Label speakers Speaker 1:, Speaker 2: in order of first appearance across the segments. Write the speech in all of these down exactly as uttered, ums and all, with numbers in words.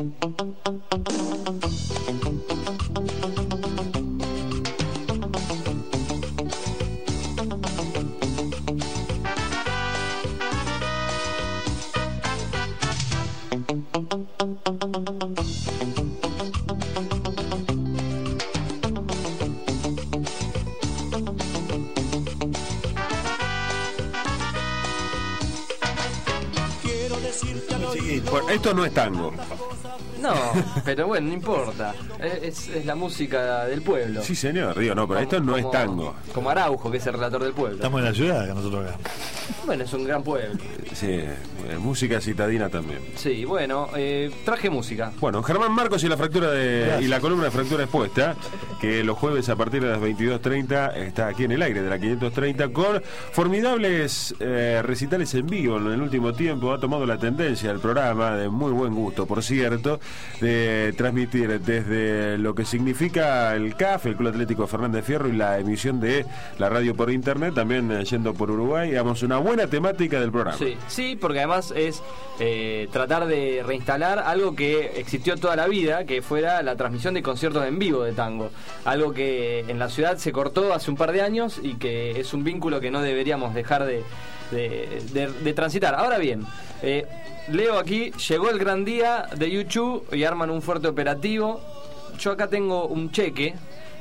Speaker 1: Sí, bueno, esto no es tango.
Speaker 2: No, pero bueno, no importa. Es, es la música del pueblo.
Speaker 1: Sí, señor, digo, no, pero esto no es tango.
Speaker 2: Como Araujo, que es el relator del pueblo.
Speaker 3: Estamos en la ciudad, que nosotros acá.
Speaker 2: Bueno, es un gran pueblo.
Speaker 1: Sí, eh, música citadina también.
Speaker 2: Sí, bueno, eh, traje música.
Speaker 1: Bueno, Germán Marcos y la fractura de y la columna de Fractura Expuesta, que los jueves a partir de las veintidós treinta está aquí en el aire de la quinientos treinta con formidables eh, recitales en vivo. En el último tiempo ha tomado la tendencia del programa, de muy buen gusto, por cierto, de transmitir desde lo que significa el C A F, el Club Atlético Fernández Fierro, y la emisión de la radio por internet, también eh, yendo por Uruguay. Digamos, una buena temática del programa.
Speaker 2: Sí, sí, porque además es eh, tratar de reinstalar algo que existió toda la vida, que fuera la transmisión de conciertos en vivo de tango. Algo que en la ciudad se cortó hace un par de años y que es un vínculo que no deberíamos dejar de, de, de, de transitar. Ahora bien, eh, leo aquí, llegó el gran día de YouTube y arman un fuerte operativo. Yo acá tengo un cheque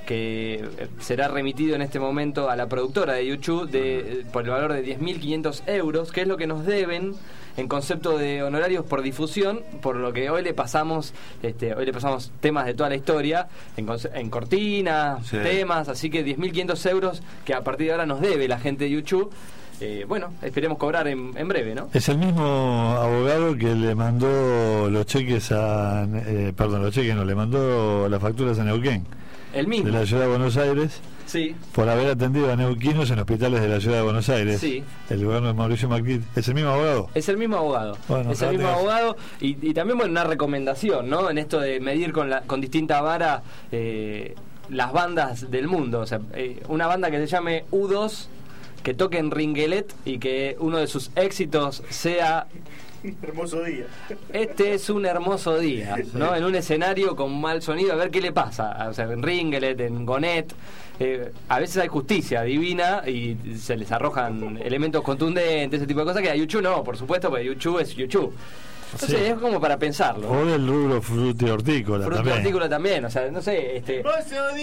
Speaker 2: que será remitido en este momento a la productora de YouTube de, por el valor de diez mil quinientos euros, que es lo que nos deben en concepto de honorarios por difusión, por lo que hoy le pasamos este, hoy le pasamos temas de toda la historia en, en cortina, sí. temas, así que diez mil quinientos euros que a partir de ahora nos debe la gente de YouTube. Eh, bueno, esperemos cobrar en, en breve, ¿no?
Speaker 3: Es el mismo abogado que le mandó los cheques a eh, perdón, los cheques no, le mandó las facturas a Neuquén.
Speaker 2: El mismo.
Speaker 3: De la ciudad de Buenos Aires.
Speaker 2: Sí.
Speaker 3: Por haber atendido a neuquinos en hospitales de la ciudad de Buenos Aires.
Speaker 2: Sí.
Speaker 3: El gobierno de Mauricio Macri. ¿Es el mismo abogado?
Speaker 2: Es el mismo abogado. Bueno, es el mismo te... abogado. Y, y también, bueno, una recomendación, ¿no? En esto de medir con, la, con distinta vara eh, las bandas del mundo. O sea, eh, una banda que se llame U dos, que toque en Ringuelet y que uno de sus éxitos sea...
Speaker 4: Hermoso día.
Speaker 2: Este es un hermoso día, ¿no? En un escenario con mal sonido, a ver qué le pasa. O sea, en Ringelet, en Gonet, eh, a veces hay justicia divina y se les arrojan elementos contundentes, ese tipo de cosas, que a YouTube no, por supuesto, porque YouTube es YouTube. Entonces sí. Es como para pensarlo.
Speaker 3: O del rubro frutihortícola
Speaker 2: también. Frutihortícola también, o sea, no sé, este...
Speaker 4: ¡Hermoso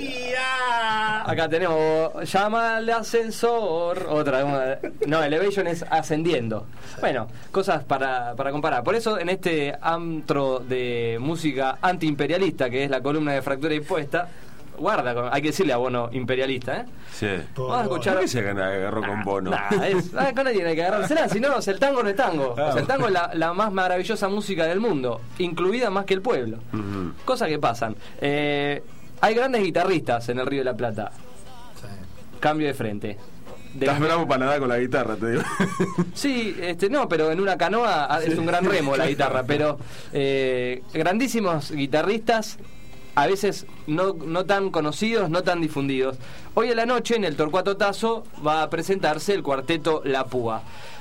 Speaker 4: día!
Speaker 2: Acá tenemos, llama al ascensor, otra, no, Elevation es ascendiendo. Sí. Bueno, cosas para, para comparar. Por eso, en este antro de música antiimperialista, que es la columna de Fractura Expuesta, guarda, hay que decirle a Bono imperialista, ¿eh?
Speaker 1: Sí.
Speaker 2: Vamos a escuchar.
Speaker 1: ¿Por qué se agarró nah, con Bono?
Speaker 2: Nah, es, acá nadie tiene que agarrársela, si no, el tango no es tango.
Speaker 1: Ah.
Speaker 2: O sea, el tango es la, la más maravillosa música del mundo, incluida más que el pueblo. Uh-huh. Cosas que pasan. Eh, hay grandes guitarristas en el Río de la Plata. Sí. Cambio de frente.
Speaker 1: De Estás bravo para nadar con la guitarra, te digo.
Speaker 2: Sí, este, no, pero en una canoa es un gran remo la guitarra. Pero eh, grandísimos guitarristas, a veces no, no tan conocidos, no tan difundidos. Hoy a la noche en el Torcuato Tazo va a presentarse el cuarteto La Púa.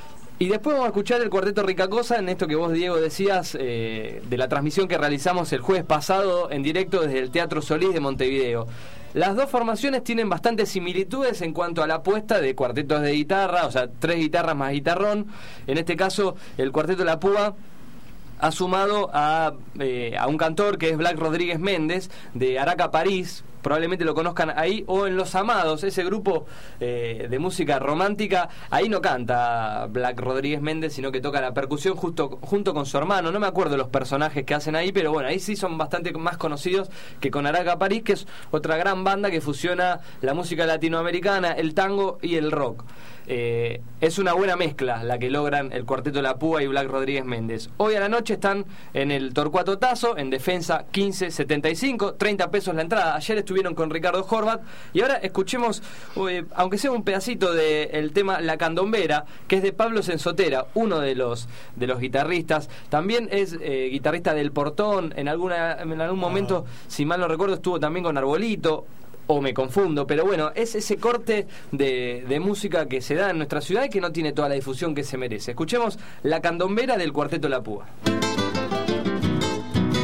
Speaker 2: Y después vamos a escuchar el cuarteto Rica Cosa en esto que vos, Diego, decías eh, de la transmisión que realizamos el jueves pasado en directo desde el Teatro Solís de Montevideo. Las dos formaciones tienen bastantes similitudes en cuanto a la apuesta de cuartetos de guitarra, o sea, tres guitarras más guitarrón. En este caso, el cuarteto La Púa ha sumado a, eh, a un cantor que es Black Rodríguez Méndez, de Araca, París. Probablemente lo conozcan ahí, o en Los Amados, ese grupo eh, de música romántica. Ahí no canta Black Rodríguez Méndez, sino que toca la percusión justo, junto con su hermano. No me acuerdo los personajes que hacen ahí, pero bueno, ahí sí son bastante más conocidos que con Araca París, que es otra gran banda que fusiona la música latinoamericana, el tango y el rock. Eh, es una buena mezcla la que logran el cuarteto La Púa y Black Rodríguez Méndez. Hoy a la noche están en el Torcuato Tazo, en Defensa quince setenta y cinco, treinta pesos la entrada. Ayer estuvieron con Ricardo Horvat y ahora escuchemos, eh, aunque sea un pedacito del tema La Candombera, que es de Pablo Sensotera, uno de los de los guitarristas. También es eh, guitarrista del Portón. En alguna en algún momento, ah. si mal no recuerdo, estuvo también con Arbolito. O me confundo, pero bueno, es ese corte de, de música que se da en nuestra ciudad y que no tiene toda la difusión que se merece. Escuchemos La Candombera del cuarteto La Púa.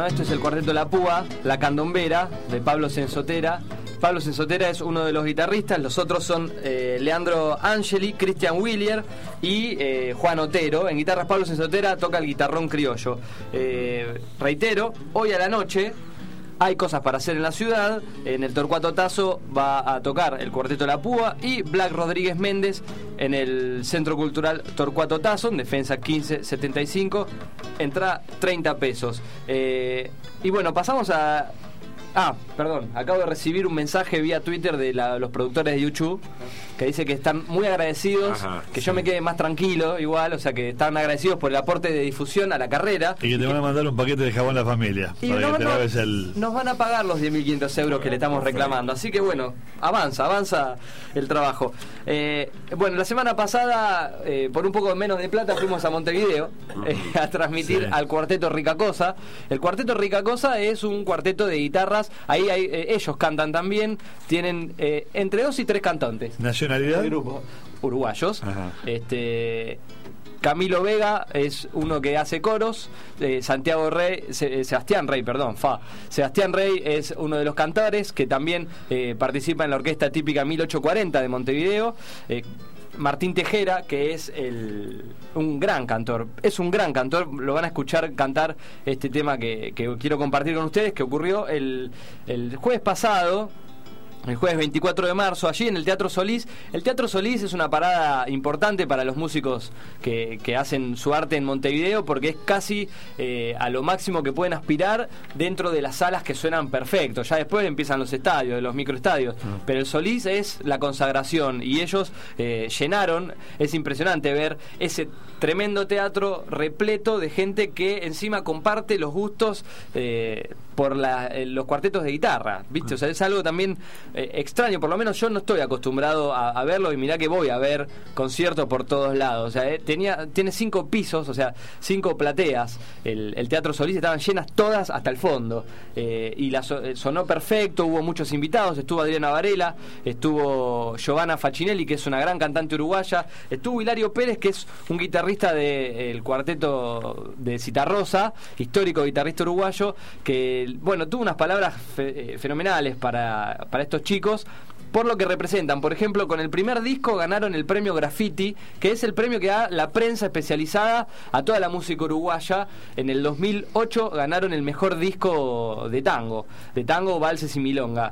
Speaker 2: bueno, esto es el Cuarteto La Púa, La Candombera, de Pablo Sensotera. Pablo Sensotera es uno de los guitarristas, los otros son eh, Leandro Angeli, Cristian Willier y eh, Juan Otero. En guitarras Pablo Sensotera toca el guitarrón criollo. Eh, reitero, hoy a la noche hay cosas para hacer en la ciudad. En el Torcuato Tazo va a tocar el Cuarteto La Púa y Black Rodríguez Méndez en el Centro Cultural Torcuato Tazo, en Defensa quince setenta y cinco. Entra treinta pesos. Eh, y bueno, pasamos a... Ah, perdón, acabo de recibir un mensaje vía Twitter de la, los productores de YouTube que dice que están muy agradecidos. Ajá, que sí. Yo me quede más tranquilo igual, o sea que están agradecidos por el aporte de difusión a la carrera.
Speaker 3: Y que te y van que... a mandar un paquete de jabón a la familia.
Speaker 2: Y
Speaker 3: para
Speaker 2: nos,
Speaker 3: que te
Speaker 2: no,
Speaker 3: laves el...
Speaker 2: nos van a pagar los diez mil quinientos euros que le estamos reclamando. Así que bueno, avanza, avanza el trabajo. Eh, bueno, la semana pasada, eh, por un poco menos de plata, fuimos a Montevideo eh, a transmitir sí. al Cuarteto Ricacosa. El Cuarteto Ricacosa es un cuarteto de guitarras. Ahí hay, eh, ellos cantan también. Tienen eh, entre dos y tres cantantes.
Speaker 3: ¿Nacionalidad?
Speaker 2: Grupo, uruguayos. Ajá. Este... Camilo Vega es uno que hace coros, eh, Santiago Rey, Se, Sebastián Rey, perdón, fa. Sebastián Rey es uno de los cantores que también eh, participa en la orquesta típica mil ochocientos cuarenta de Montevideo. Eh, Martín Tejera, que es el, un gran cantor, es un gran cantor, lo van a escuchar cantar este tema que, que quiero compartir con ustedes, que ocurrió el, el jueves pasado. El jueves veinticuatro de marzo, allí en el Teatro Solís. El Teatro Solís es una parada importante para los músicos que, que hacen su arte en Montevideo, porque es casi eh, a lo máximo que pueden aspirar dentro de las salas que suenan perfecto. Ya después empiezan los estadios, los microestadios. Uh-huh. Pero el Solís es la consagración y ellos eh, llenaron. Es impresionante ver ese tremendo teatro repleto de gente que encima comparte los gustos eh, por la, eh, los cuartetos de guitarra, ¿viste? Uh-huh. O sea, es algo también eh, extraño, por lo menos yo no estoy acostumbrado a, a verlo, y mirá que voy a ver conciertos por todos lados. O sea, eh, tenía, tiene cinco pisos, o sea, cinco plateas. El, el Teatro Solís estaban llenas todas hasta el fondo. Eh, y la, sonó perfecto, hubo muchos invitados, estuvo Adriana Varela, estuvo Giovanna Facinelli, que es una gran cantante uruguaya, estuvo Hilario Pérez, que es un guitarrista del cuarteto de Citarrosa, histórico guitarrista uruguayo, que bueno, tuvo unas palabras fe, fenomenales para, para estos chicos, por lo que representan. Por ejemplo, con el primer disco ganaron el premio Graffiti, que es el premio que da la prensa especializada a toda la música uruguaya. En el dos mil ocho ganaron el mejor disco de tango, de tango, valses y milonga.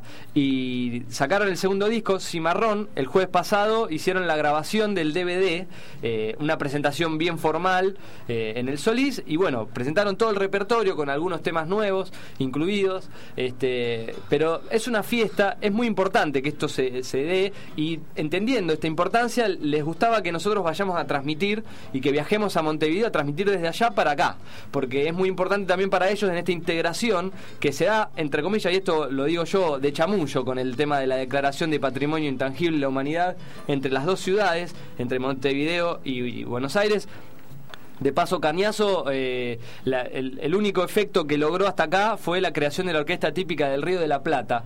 Speaker 2: Y sacaron el segundo disco, Cimarrón, el jueves pasado. Hicieron la grabación del D V D, eh, una presentación bien formal eh, en el Solís. Y bueno, presentaron todo el repertorio con algunos temas nuevos incluidos. Este, pero es una fiesta, es muy importante que esto Se, se dé, y entendiendo esta importancia les gustaba que nosotros vayamos a transmitir y que viajemos a Montevideo a transmitir desde allá para acá, porque es muy importante también para ellos en esta integración que se da, entre comillas, y esto lo digo yo de chamullo, con el tema de la declaración de patrimonio intangible de la humanidad entre las dos ciudades, entre Montevideo y, y Buenos Aires. De paso, Cañazo, eh, la, el, el único efecto que logró hasta acá fue la creación de la orquesta típica del Río de la Plata,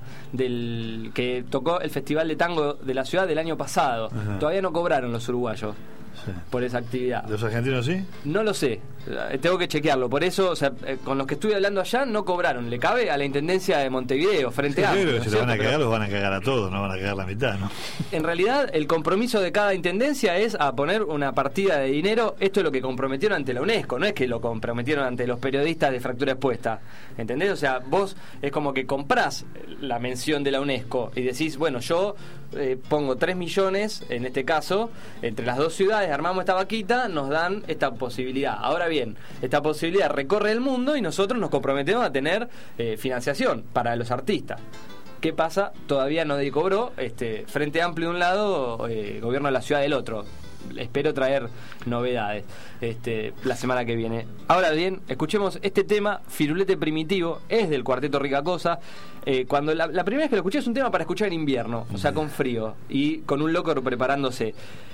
Speaker 2: del que tocó el Festival de Tango de la ciudad del año pasado. Ajá. Todavía no cobraron los uruguayos. Sí. Por esa actividad.
Speaker 3: ¿Los argentinos sí?
Speaker 2: No lo sé, tengo que chequearlo. Por eso, o sea, con los que estuve hablando allá no cobraron. Le cabe a la Intendencia de Montevideo, frente
Speaker 3: sí,
Speaker 2: a...
Speaker 3: Pero
Speaker 2: ¿no
Speaker 3: si lo van a cagar, los van a cagar a todos, no van a cagar la mitad, ¿no?
Speaker 2: En realidad, el compromiso de cada intendencia es a poner una partida de dinero. Esto es lo que comprometieron ante la UNESCO, no es que lo comprometieron ante los periodistas de Fractura Expuesta, ¿entendés? O sea, vos es como que comprás la mención de la UNESCO y decís, bueno, yo eh, pongo tres millones, en este caso, entre las dos ciudades, armamos esta vaquita, nos dan esta posibilidad. Ahora bien, esta posibilidad recorre el mundo y nosotros nos comprometemos a tener eh, financiación para los artistas. ¿Qué pasa? Todavía no cobró, este, Frente Amplio de un lado, eh, Gobierno de la Ciudad del otro. Espero traer novedades este, la semana que viene. Ahora bien, escuchemos este tema, Firulete Primitivo, es del Cuarteto Ricacosa. Eh, cuando la, la primera vez que lo escuché es un tema para escuchar en invierno, o sea, con frío y con un loco preparándose.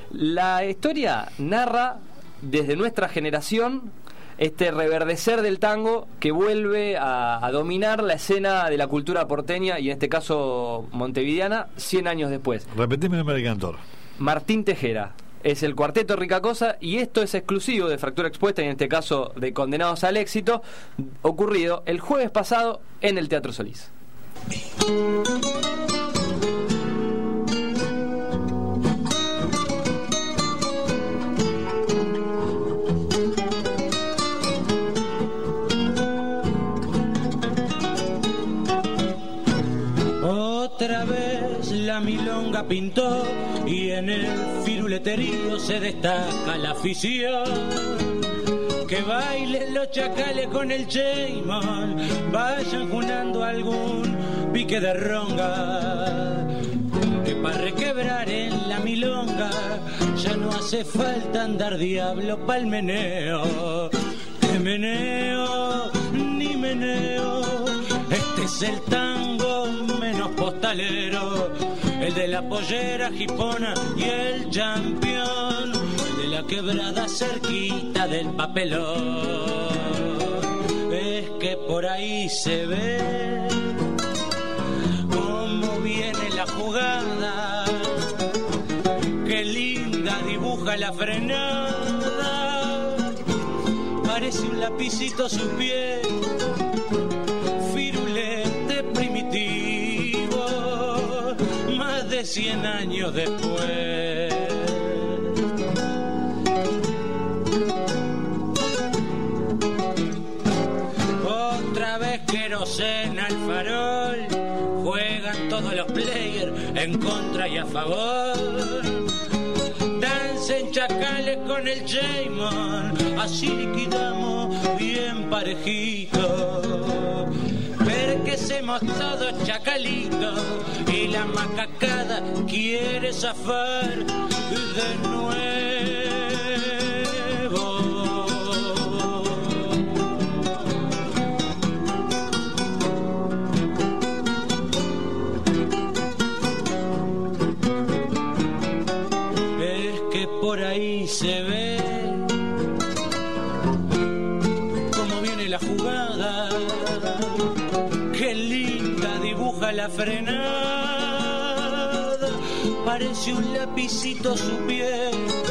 Speaker 2: La historia narra desde nuestra generación este reverdecer del tango que vuelve a, a dominar la escena de la cultura porteña y en este caso montevideana cien años después.
Speaker 3: Repetime el nombre del cantor.
Speaker 2: Martín Tejera. es el Cuarteto Rica Cosa, y esto es exclusivo de Fractura Expuesta, y en este caso de Condenados al Éxito, ocurrido el jueves pasado en el Teatro Solís.
Speaker 5: Otra vez la milonga pintó y en el firuleterío se destaca la afición. Que bailen los chacales con el Cheymon, vayan junando algún pique de ronga. Que para requebrar en la milonga ya no hace falta andar diablo pa'l meneo. Que meneo, ni meneo, este es el tango menos postalero, el de la pollera jipona y el champión, el de la quebrada cerquita del papelón. Es que por ahí se ve cómo viene la jugada, qué linda dibuja la frenada, parece un lapicito su pie, firulete primitivo, más de cien años después. Otra vez querosena al farol, juegan todos los players en contra y a favor. Dancen chacales con el Cheymon, así liquidamos bien parejito. Perquecemos todos chacalitos y la macacada quiere zafar de nuevo. Es que por ahí se ve cómo viene la jugada, qué linda dibuja la frenada, parece un lapicito su pie,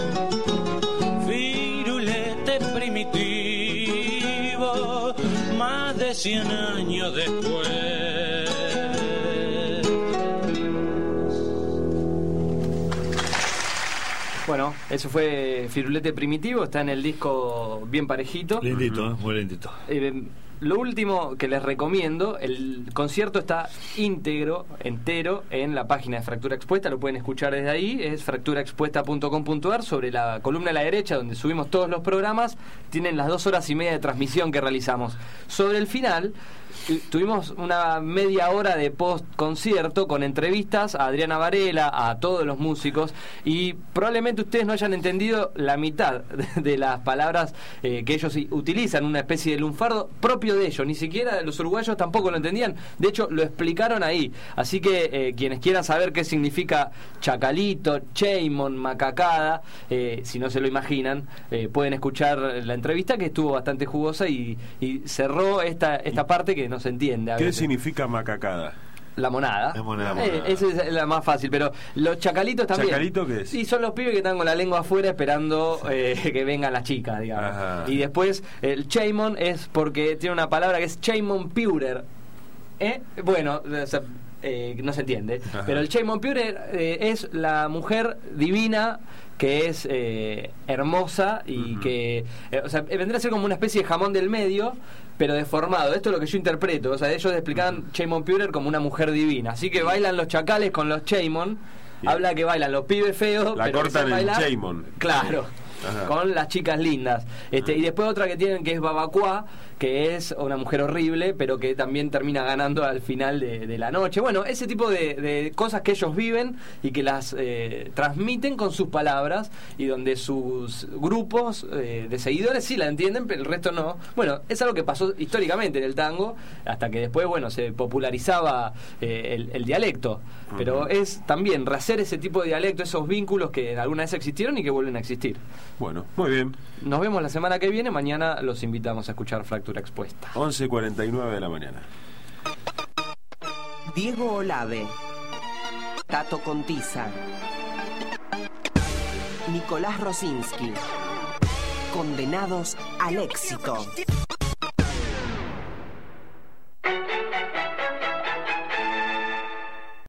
Speaker 5: firulete primitivo, más de cien años después.
Speaker 2: Bueno, eso fue Firulete Primitivo, está en el disco bien parejito.
Speaker 3: Lindito, ¿eh? Muy lindito.
Speaker 2: Eh, Lo último que les recomiendo, el concierto está íntegro, entero, en la página de Fractura Expuesta, lo pueden escuchar desde ahí, es fractura expuesta punto com punto a r, sobre la columna a la derecha, donde subimos todos los programas, tienen las dos horas y media de transmisión que realizamos. Sobre el final, tuvimos una media hora de post-concierto con entrevistas a Adriana Varela, a todos los músicos, y probablemente ustedes no hayan entendido la mitad de las palabras eh, que ellos utilizan, una especie de lunfardo propio de ellos, ni siquiera los uruguayos tampoco lo entendían, de hecho lo explicaron ahí, así que eh, quienes quieran saber qué significa chacalito, Cheymon, macacada, eh, si no se lo imaginan, eh, pueden escuchar la entrevista, que estuvo bastante jugosa y, y cerró esta, esta parte que no se entiende a
Speaker 1: ¿Qué
Speaker 2: veces.
Speaker 1: significa macacada?
Speaker 2: La monada.
Speaker 3: La monada.
Speaker 2: Eh, esa es la más fácil, pero los chacalitos también.
Speaker 1: ¿Chacalito qué es?
Speaker 2: Sí, son los pibes que están con la lengua afuera esperando eh, que vengan las chicas, digamos.
Speaker 1: Ajá.
Speaker 2: Y después el Cheymon es porque tiene una palabra que es Cheymon Purer. ¿Eh? Bueno, o sea, eh, no se entiende.
Speaker 1: Ajá.
Speaker 2: Pero el Cheymon Purer eh, es la mujer divina que es eh, hermosa y uh-huh. que eh, o sea, vendría a ser como una especie de jamón del medio, pero deformado. Esto es lo que yo interpreto. O sea, ellos explicaban uh-huh. Cheymon Purer como una mujer divina. Así que bailan los chacales con los Cheymon. Bien. Habla que bailan los pibes feos.
Speaker 1: La
Speaker 2: pero
Speaker 1: cortan en
Speaker 2: bailar,
Speaker 1: Cheymon.
Speaker 2: Claro. Ajá. Con las chicas lindas. Este, y después otra que tienen que es Babacuá, que es una mujer horrible, pero que también termina ganando al final de, de la noche. Bueno, ese tipo de, de cosas que ellos viven y que las eh, transmiten con sus palabras, y donde sus grupos eh, de seguidores sí la entienden, pero el resto no. Bueno, es algo que pasó históricamente en el tango, hasta que después, bueno, se popularizaba eh, el, el dialecto. Uh-huh. Pero es también rehacer ese tipo de dialecto, esos vínculos que alguna vez existieron y que vuelven a existir.
Speaker 1: Bueno, muy bien.
Speaker 2: Nos vemos la semana que viene. Mañana los invitamos a escuchar Fractura Expuesta.
Speaker 1: once cuarenta y nueve de la mañana.
Speaker 6: Diego Olave, Tato Contiza, Nicolás Rosinski. Condenados al éxito.